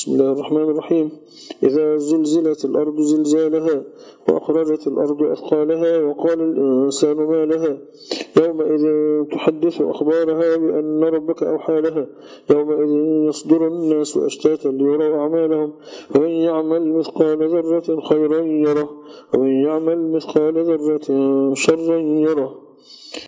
بسم الله الرحمن الرحيم. إذا زلزلت الأرض زلزالها وأخرجت الأرض أثقالها وقال الإنسان ما لها يومئذ تحدث أخبارها بأن ربك أوحى لها يومئذ يصدر الناس أشتاتا ليروا أعمالهم فمن يعمل مثقال ذرة خيرا يره ومن يعمل مثقال ذرة شرا يره.